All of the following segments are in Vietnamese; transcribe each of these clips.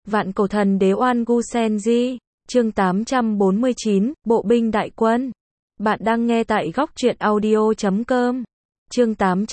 Vạn cổ thần đế Oan Gu Senji, chương 849, Bộ binh đại quân. Bạn đang nghe tại góc truyện audio.com. Chương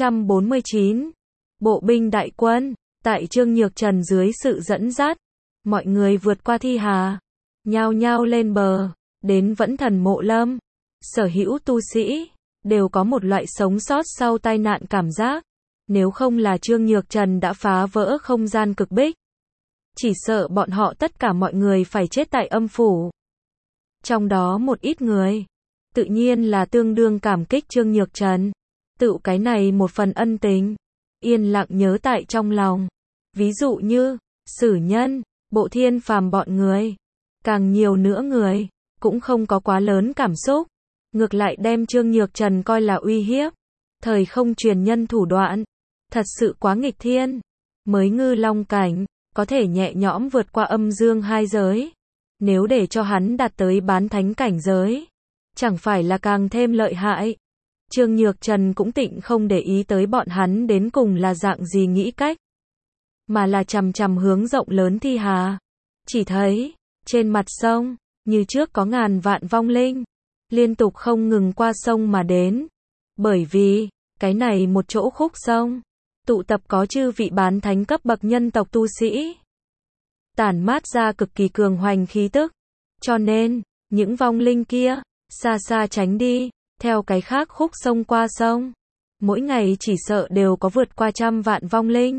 849, Bộ binh đại quân. Tại Trương Nhược Trần dưới sự dẫn dắt, mọi người vượt qua Thi Hà, nhao nhao lên bờ, đến Vẫn Thần Mộ Lâm. Sở hữu tu sĩ đều có một loại sống sót sau tai nạn cảm giác. Nếu không là Trương Nhược Trần đã phá vỡ không gian cực bích, chỉ sợ bọn họ tất cả mọi người phải chết tại âm phủ. Trong đó một ít người, tự nhiên là tương đương cảm kích Trương Nhược Trần. Tự cái này một phần ân tình, yên lặng nhớ tại trong lòng. Ví dụ như, Sử Nhân, Bộ Thiên Phàm bọn người. Càng nhiều nữa người, cũng không có quá lớn cảm xúc. Ngược lại đem Trương Nhược Trần coi là uy hiếp. Thời không truyền nhân thủ đoạn, thật sự quá nghịch thiên. Mới ngư long cảnh, có thể nhẹ nhõm vượt qua âm dương hai giới. Nếu để cho hắn đạt tới bán thánh cảnh giới, chẳng phải là càng thêm lợi hại. Trương Nhược Trần cũng tịnh không để ý tới bọn hắn đến cùng là dạng gì nghĩ cách, mà là chằm chằm hướng rộng lớn Thi Hà. Chỉ thấy, trên mặt sông, như trước có ngàn vạn vong linh, liên tục không ngừng qua sông mà đến. Bởi vì, cái này một chỗ khúc sông, tụ tập có chư vị bán thánh cấp bậc nhân tộc tu sĩ, tản mát ra cực kỳ cường hoành khí tức. Cho nên, những vong linh kia, xa xa tránh đi, theo cái khác khúc sông qua sông. Mỗi ngày chỉ sợ đều có vượt qua 100 vạn vong linh.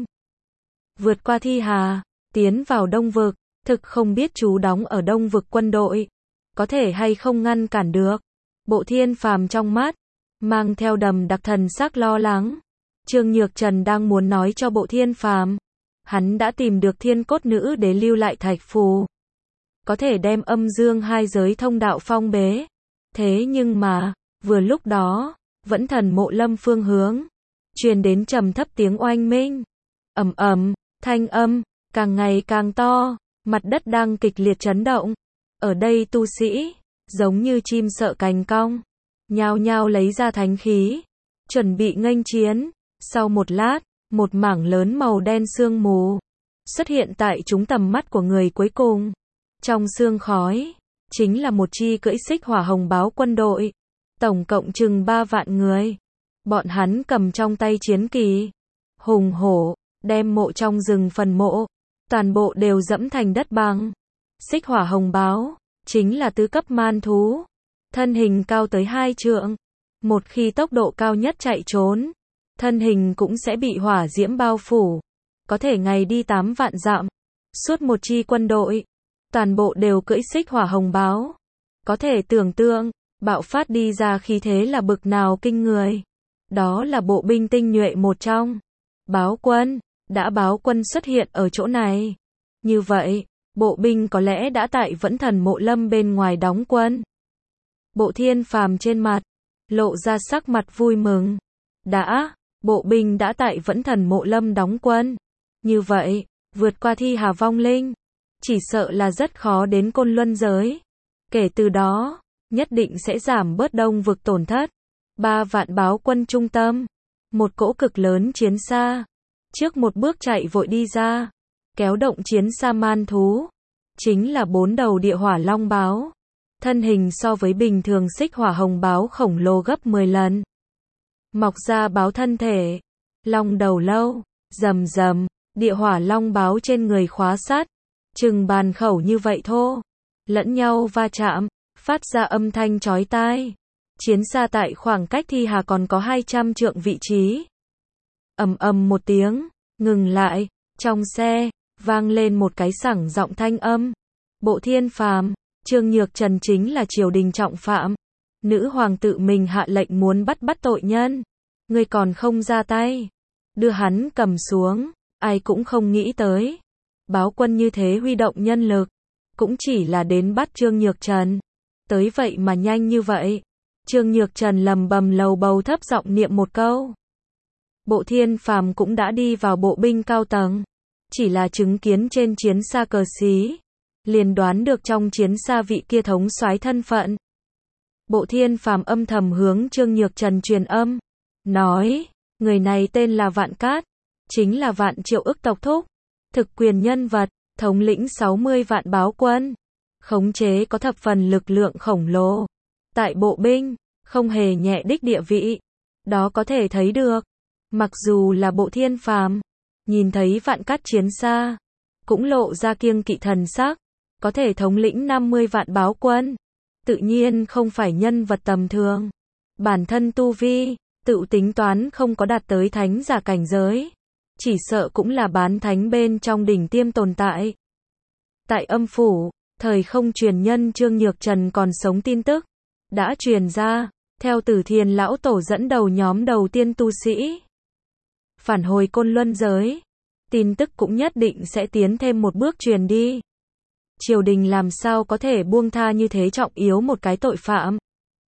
Vượt qua Thi Hà, tiến vào Đông Vực, thực không biết trú đóng ở Đông Vực quân đội, có thể hay không ngăn cản được. Bộ Thiên Phàm trong mắt, mang theo đầm đặc thần sắc lo lắng. Trương Nhược Trần đang muốn nói cho Bộ Thiên Phàm, hắn đã tìm được Thiên Cốt Nữ để lưu lại thạch phù, có thể đem âm dương hai giới thông đạo phong bế. Thế nhưng mà, vừa lúc đó, Vẫn Thần Mộ Lâm phương hướng, truyền đến trầm thấp tiếng oanh minh. Ầm ầm, thanh âm càng ngày càng to, mặt đất đang kịch liệt chấn động. Ở đây tu sĩ, giống như chim sợ cành cong, nhao nhao lấy ra thánh khí, chuẩn bị nghênh chiến. Sau một lát, một mảng lớn màu đen sương mù xuất hiện tại chúng tầm mắt của người cuối cùng. Trong sương khói, chính là một chi cưỡi xích hỏa hồng báo quân đội, tổng cộng chừng 3 vạn người. Bọn hắn cầm trong tay chiến kỳ, hùng hổ, đem mộ trong rừng phần mộ, toàn bộ đều dẫm thành đất bằng. Xích hỏa hồng báo, chính là tứ cấp man thú, thân hình cao tới 2 trượng. Một khi tốc độ cao nhất chạy trốn, thân hình cũng sẽ bị hỏa diễm bao phủ, có thể ngày đi 8 vạn dặm. Suốt một chi quân đội, toàn bộ đều cưỡi xích hỏa hồng báo. Có thể tưởng tượng, bạo phát đi ra khí thế là bực nào kinh người. Đó là bộ binh tinh nhuệ một trong. Báo quân, đã báo quân xuất hiện ở chỗ này. Như vậy, bộ binh có lẽ đã tại Vẫn Thần Mộ Lâm bên ngoài đóng quân. Bộ Thiên Phàm trên mặt, lộ ra sắc mặt vui mừng. Bộ binh đã tại Vẫn Thần Mộ Lâm đóng quân. Như vậy, vượt qua Thi Hà vong linh, chỉ sợ là rất khó đến Côn Luân giới. Kể từ đó, nhất định sẽ giảm bớt Đông Vực tổn thất. 3 vạn báo quân trung tâm, một cỗ cực lớn chiến xa, trước một bước chạy vội đi ra, kéo động chiến xa man thú, chính là 4 đầu địa hỏa long báo. Thân hình so với bình thường xích hỏa hồng báo khổng lồ gấp 10 lần. Mọc ra báo thân thể, long đầu lâu, rầm rầm, địa hỏa long báo trên người khóa sát, chừng bàn khẩu như vậy thô, lẫn nhau va chạm, phát ra âm thanh chói tai. Chiến xa tại khoảng cách Thi Hà còn có 200 trượng vị trí. Ầm ầm một tiếng, ngừng lại, trong xe, vang lên một cái sẳng giọng thanh âm. Bộ Thiên Phàm, Trương Nhược Trần chính là triều đình trọng phạm. Nữ hoàng tự mình hạ lệnh muốn bắt tội nhân. Ngươi còn không ra tay, đưa hắn cầm xuống. Ai cũng không nghĩ tới, báo quân như thế huy động nhân lực, cũng chỉ là đến bắt Trương Nhược Trần. Tới vậy mà nhanh như vậy. Trương Nhược Trần lầm bầm lầu bầu thấp giọng niệm một câu. Bộ Thiên Phàm cũng đã đi vào bộ binh cao tầng, chỉ là chứng kiến trên chiến xa cờ xí, liền đoán được trong chiến xa vị kia thống soái thân phận. Bộ Thiên Phàm âm thầm hướng Trương Nhược Trần truyền âm, nói, người này tên là Vạn Cát, chính là Vạn Triệu Ức tộc thúc, thực quyền nhân vật, thống lĩnh 60 vạn báo quân, khống chế có thập phần lực lượng khổng lồ. Tại bộ binh, không hề nhẹ đích địa vị. Đó có thể thấy được. Mặc dù là Bộ Thiên Phàm, nhìn thấy Vạn Cát chiến xa, cũng lộ ra kiêng kỵ thần sắc. Có thể thống lĩnh 50 vạn báo quân, tự nhiên không phải nhân vật tầm thường. Bản thân tu vi, tự tính toán không có đạt tới thánh giả cảnh giới, chỉ sợ cũng là bán thánh bên trong đỉnh tiêm tồn tại. Tại âm phủ, thời không truyền nhân Trương Nhược Trần còn sống tin tức đã truyền ra, theo Tử Thiền lão tổ dẫn đầu nhóm đầu tiên tu sĩ phản hồi Côn Luân giới, tin tức cũng nhất định sẽ tiến thêm một bước truyền đi. Triều đình làm sao có thể buông tha như thế trọng yếu một cái tội phạm?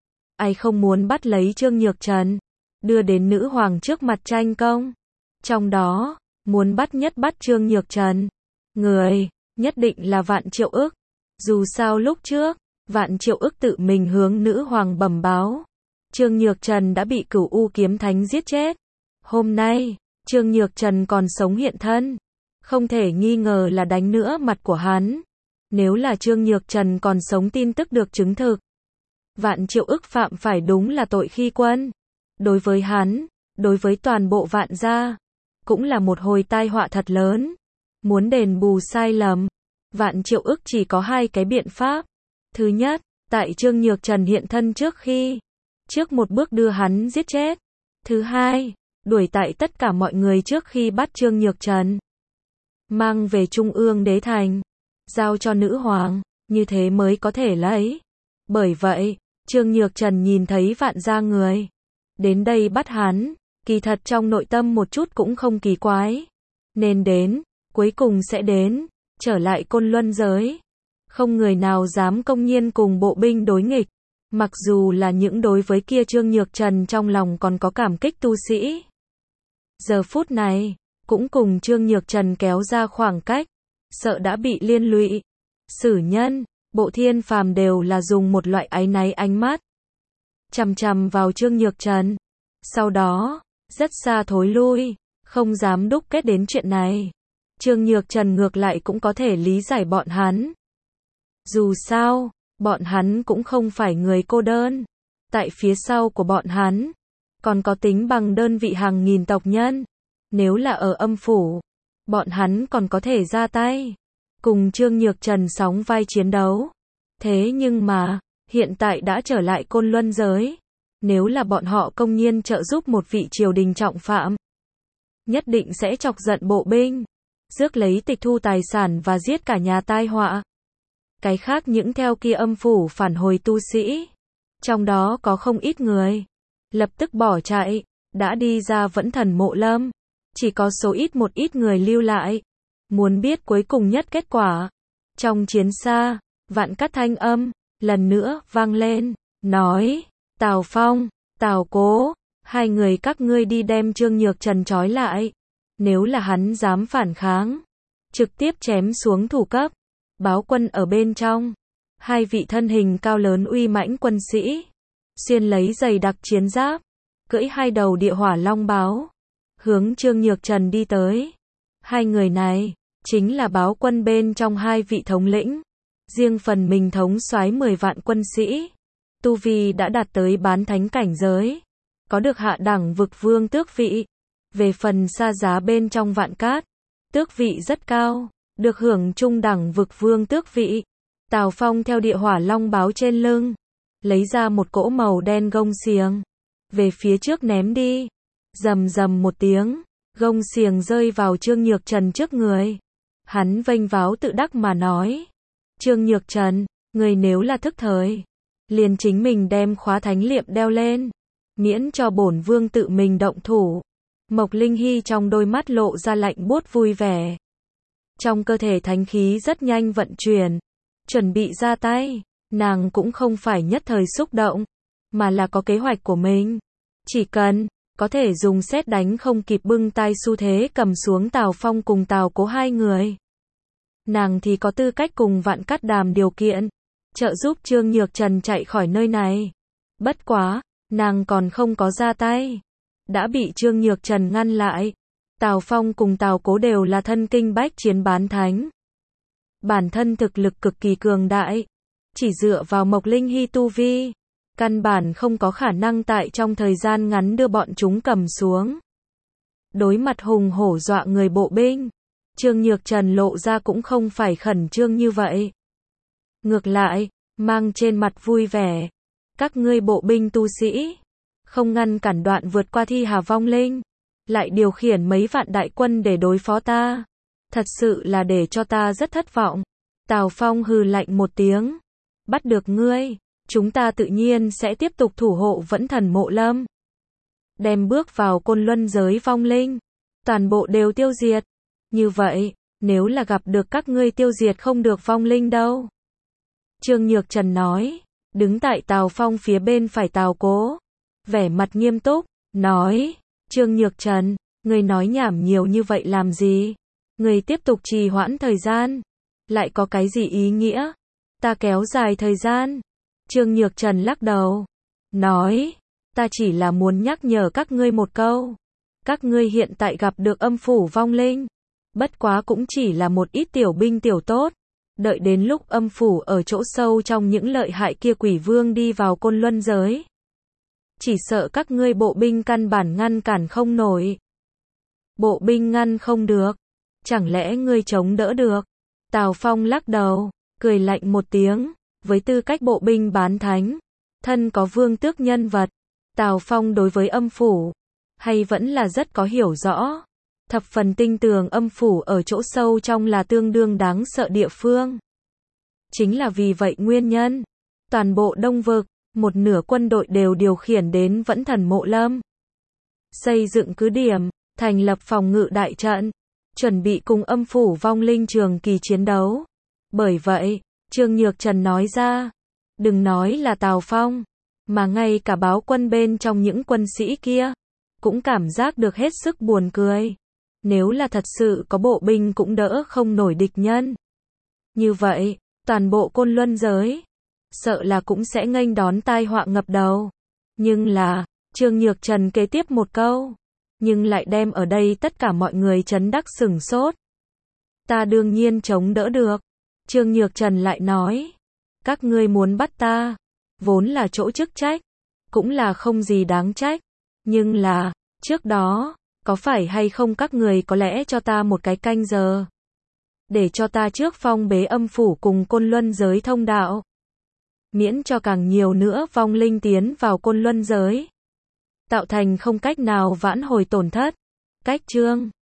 Ai không muốn bắt lấy Trương Nhược Trần, đưa đến nữ hoàng trước mặt tranh công? Trong đó, muốn bắt nhất bắt Trương Nhược Trần, người nhất định là Vạn Triệu Ức. Dù sao lúc trước, Vạn Triệu Ức tự mình hướng nữ hoàng bẩm báo, Trương Nhược Trần đã bị Cửu U Kiếm Thánh giết chết. Hôm nay, Trương Nhược Trần còn sống hiện thân, không thể nghi ngờ là đánh nữa mặt của hắn. Nếu là Trương Nhược Trần còn sống tin tức được chứng thực, Vạn Triệu Ức phạm phải đúng là tội khi quân. Đối với hắn, đối với toàn bộ Vạn gia, cũng là một hồi tai họa thật lớn. Muốn đền bù sai lầm, Vạn Triệu Ức chỉ có hai cái biện pháp. Thứ nhất, tại Trương Nhược Trần hiện thân trước một bước đưa hắn giết chết. Thứ hai, đuổi tại tất cả mọi người trước khi bắt Trương Nhược Trần, mang về Trung ương đế thành, giao cho nữ hoàng, như thế mới có thể lấy. Bởi vậy, Trương Nhược Trần nhìn thấy Vạn gia người đến đây bắt hắn, kỳ thật trong nội tâm một chút cũng không kỳ quái. Nên đến, cuối cùng sẽ đến, trở lại Côn Luân giới. Không người nào dám công nhiên cùng bộ binh đối nghịch. Mặc dù là những đối với kia Trương Nhược Trần trong lòng còn có cảm kích tu sĩ, giờ phút này, cũng cùng Trương Nhược Trần kéo ra khoảng cách, sợ đã bị liên lụy. Sử Nhân, Bộ Thiên Phàm đều là dùng một loại áy náy ánh mắt chằm chằm vào Trương Nhược Trần. Sau đó, rất xa thối lui, không dám đúc kết đến chuyện này. Trương Nhược Trần ngược lại cũng có thể lý giải bọn hắn. Dù sao, bọn hắn cũng không phải người cô đơn. Tại phía sau của bọn hắn, còn có tính bằng đơn vị hàng nghìn tộc nhân. Nếu là ở âm phủ, bọn hắn còn có thể ra tay, cùng Trương Nhược Trần sóng vai chiến đấu. Thế nhưng mà, hiện tại đã trở lại Côn Luân giới. Nếu là bọn họ công nhiên trợ giúp một vị triều đình trọng phạm, nhất định sẽ chọc giận bộ binh, rước lấy tịch thu tài sản và giết cả nhà tai họa. Cái khác những theo kia âm phủ phản hồi tu sĩ, trong đó có không ít người lập tức bỏ chạy, đã đi ra Vẫn Thần Mộ Lâm. Chỉ có số ít một ít người lưu lại, muốn biết cuối cùng nhất kết quả. Trong chiến xa, Vạn Cát thanh âm lần nữa vang lên, nói: Tào Phong, Tào Cố, hai người các ngươi đi đem Trương Nhược Trần trói lại. Nếu là hắn dám phản kháng, trực tiếp chém xuống thủ cấp. Báo quân ở bên trong, hai vị thân hình cao lớn uy mãnh quân sĩ, xuyên lấy dày đặc chiến giáp, cưỡi hai đầu địa hỏa long báo, hướng Trương Nhược Trần đi tới. Hai người này, chính là báo quân bên trong hai vị thống lĩnh. Riêng phần mình thống soái 10 vạn quân sĩ, tu vi đã đạt tới bán thánh cảnh giới, có được hạ đẳng vực vương tước vị. Về phần xa giá bên trong Vạn Cát, tước vị rất cao, được hưởng trung đẳng vực vương tước vị. Tào Phong theo địa hỏa long báo trên lưng, lấy ra một cỗ màu đen gông xiềng, về phía trước ném đi. Rầm rầm một tiếng, gông xiềng rơi vào Trương Nhược Trần trước người. Hắn vênh váo tự đắc mà nói: Trương Nhược Trần, người nếu là thức thời, liền chính mình đem khóa thánh liệm đeo lên, miễn cho bổn vương tự mình động thủ. Mộc Linh Hy trong đôi mắt lộ ra lạnh buốt vui vẻ. Trong cơ thể thánh khí rất nhanh vận chuyển, chuẩn bị ra tay. Nàng cũng không phải nhất thời xúc động, mà là có kế hoạch của mình. Chỉ cần có thể dùng sét đánh không kịp bưng tay xu thế cầm xuống Tào Phong cùng Tào Cố hai người, nàng thì có tư cách cùng Vạn Cát đàm điều kiện, trợ giúp Trương Nhược Trần chạy khỏi nơi này. Bất quá, nàng còn không có ra tay, đã bị Trương Nhược Trần ngăn lại. Tào Phong cùng Tào Cố đều là thân kinh bách chiến bán thánh, bản thân thực lực cực kỳ cường đại. Chỉ dựa vào Mộc Linh Hy tu vi, căn bản không có khả năng tại trong thời gian ngắn đưa bọn chúng cầm xuống. Đối mặt hùng hổ dọa người bộ binh, Trương Nhược Trần lộ ra cũng không phải khẩn trương như vậy. Ngược lại, mang trên mặt vui vẻ. Các ngươi bộ binh tu sĩ, không ngăn cản đoạn vượt qua thi hà vong linh, lại điều khiển mấy vạn đại quân để đối phó ta. Thật sự là để cho ta rất thất vọng. Tào Phong hừ lạnh một tiếng. Bắt được ngươi, chúng ta tự nhiên sẽ tiếp tục thủ hộ Vẫn Thần Mộ Lâm. Đem bước vào côn luân giới vong linh, toàn bộ đều tiêu diệt. Như vậy, nếu là gặp được các ngươi tiêu diệt không được vong linh đâu. Trương Nhược Trần nói, đứng tại Tào Phong phía bên phải Tào Cố. Vẻ mặt nghiêm túc, nói, Trương Nhược Trần, ngươi nói nhảm nhiều như vậy làm gì? Ngươi tiếp tục trì hoãn thời gian, lại có cái gì ý nghĩa? Ta kéo dài thời gian. Trương Nhược Trần lắc đầu, nói, ta chỉ là muốn nhắc nhở các ngươi một câu. Các ngươi hiện tại gặp được âm phủ vong linh, bất quá cũng chỉ là một ít tiểu binh tiểu tốt. Đợi đến lúc âm phủ ở chỗ sâu trong những lợi hại kia quỷ vương đi vào côn luân giới, chỉ sợ các ngươi bộ binh căn bản ngăn cản không nổi. Bộ binh ngăn không được, chẳng lẽ ngươi chống đỡ được? Tào Phong lắc đầu, cười lạnh một tiếng, với tư cách bộ binh bán thánh, thân có vương tước nhân vật, Tào Phong đối với âm phủ, hay vẫn là rất có hiểu rõ. Thập phần tinh tường âm phủ ở chỗ sâu trong là tương đương đáng sợ địa phương. Chính là vì vậy nguyên nhân, toàn bộ Đông Vực, một nửa quân đội đều điều khiển đến Vẫn Thần Mộ Lâm. Xây dựng cứ điểm, thành lập phòng ngự đại trận, chuẩn bị cùng âm phủ vong linh trường kỳ chiến đấu. Bởi vậy, Trương Nhược Trần nói ra, đừng nói là Tào Phong, mà ngay cả báo quân bên trong những quân sĩ kia, cũng cảm giác được hết sức buồn cười. Nếu là thật sự có bộ binh cũng đỡ không nổi địch nhân. Như vậy, toàn bộ côn luân giới, sợ là cũng sẽ nghênh đón tai họa ngập đầu. Nhưng là, Trương Nhược Trần kế tiếp một câu, nhưng lại đem ở đây tất cả mọi người chấn đắc sửng sốt. Ta đương nhiên chống đỡ được. Trương Nhược Trần lại nói, các ngươi muốn bắt ta, vốn là chỗ chức trách, cũng là không gì đáng trách. Nhưng là, trước đó, có phải hay không các người có lẽ cho ta một cái canh giờ, để cho ta trước phong bế âm phủ cùng côn luân giới thông đạo, miễn cho càng nhiều nữa vong linh tiến vào côn luân giới, tạo thành không cách nào vãn hồi tổn thất. Cách chương